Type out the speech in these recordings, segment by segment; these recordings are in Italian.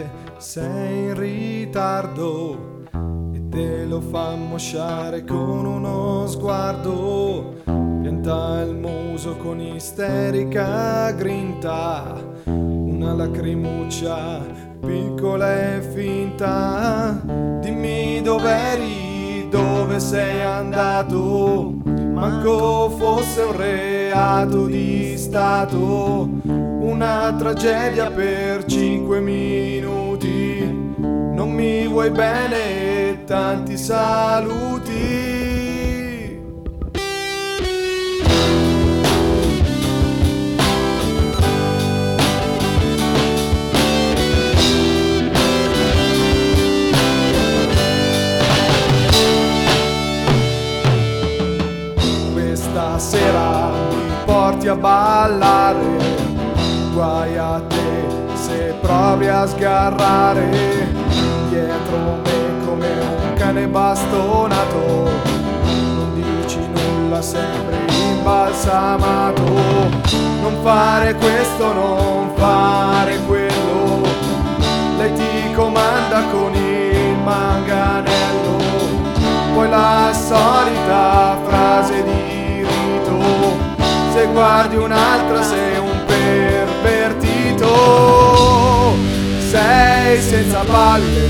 che sei in ritardo e te lo fa mosciare con uno sguardo. Pianta il muso con isterica grinta, una lacrimuccia piccola e finta. Dimmi dov'eri, dove sei andato, manco fosse un reato di stato, una tragedia per 5 minuti. Non mi vuoi bene, tanti saluti. Stasera mi porti a ballare, guai a te se provi a sgarrare dietro me come un cane bastonato. Non dici nulla, sempre imbalsamato. Non fare questo, non fare quello, lei ti comanda con il manganello. Poi la solita frase di se guardi un'altra sei un pervertito. Sei senza palle,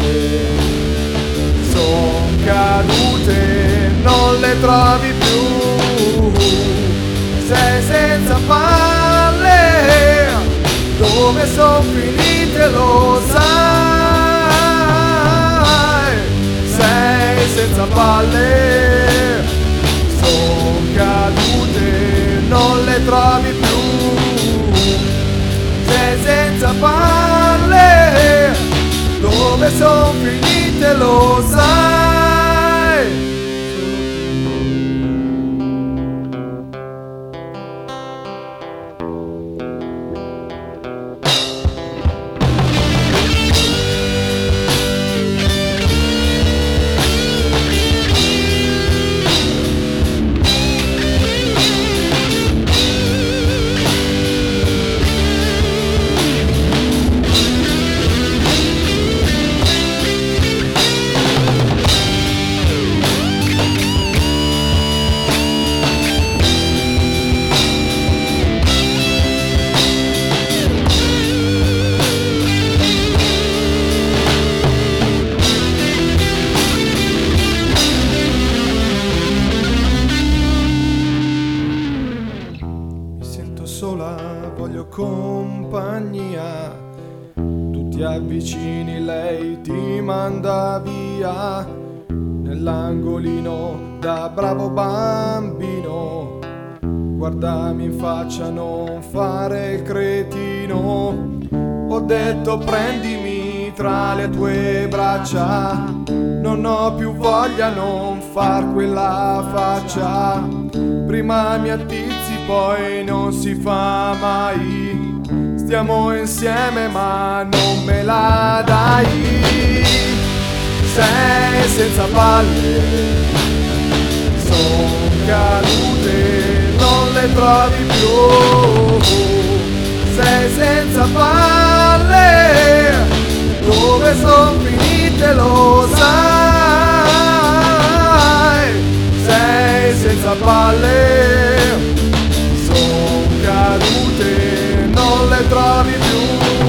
son cadute, non le trovi più. Sei senza palle, dove son finite lo sai. Sei senza palle, son cadute, non le trovi più. Sei senza palle, dove son finite lo sai. Sola, voglio compagnia, tu ti avvicini, lei ti manda via. Nell'angolino da bravo bambino, guardami in faccia, non fare il cretino. Ho detto prendimi tra le tue braccia, non ho più voglia, non far quella faccia. Prima mi attizzi, poi non si fa mai. Stiamo insieme ma non me la dai. Sei senza palle, son cadute, non le trovi più. Sei senza palle, dove son finite lo sai. Sei senza palle, son cadute, non le trovi più.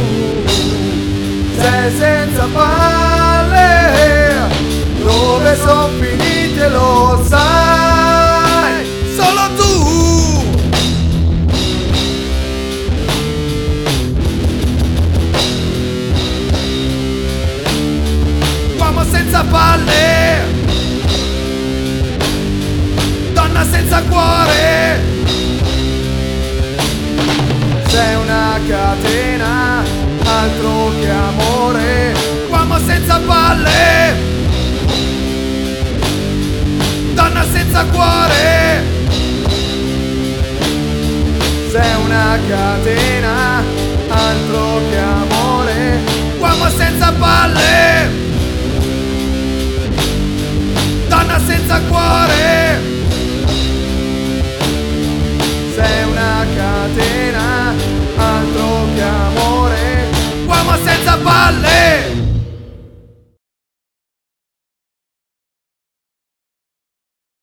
Sei senza palle, dove son finite lo sai. Solo tu. Uomo senza palle, donna senza cuore. Sei una catena, altro che amore. Uomo senza palle, donna senza cuore. Sei una catena, altro che amore. Uomo senza palle, donna senza cuore.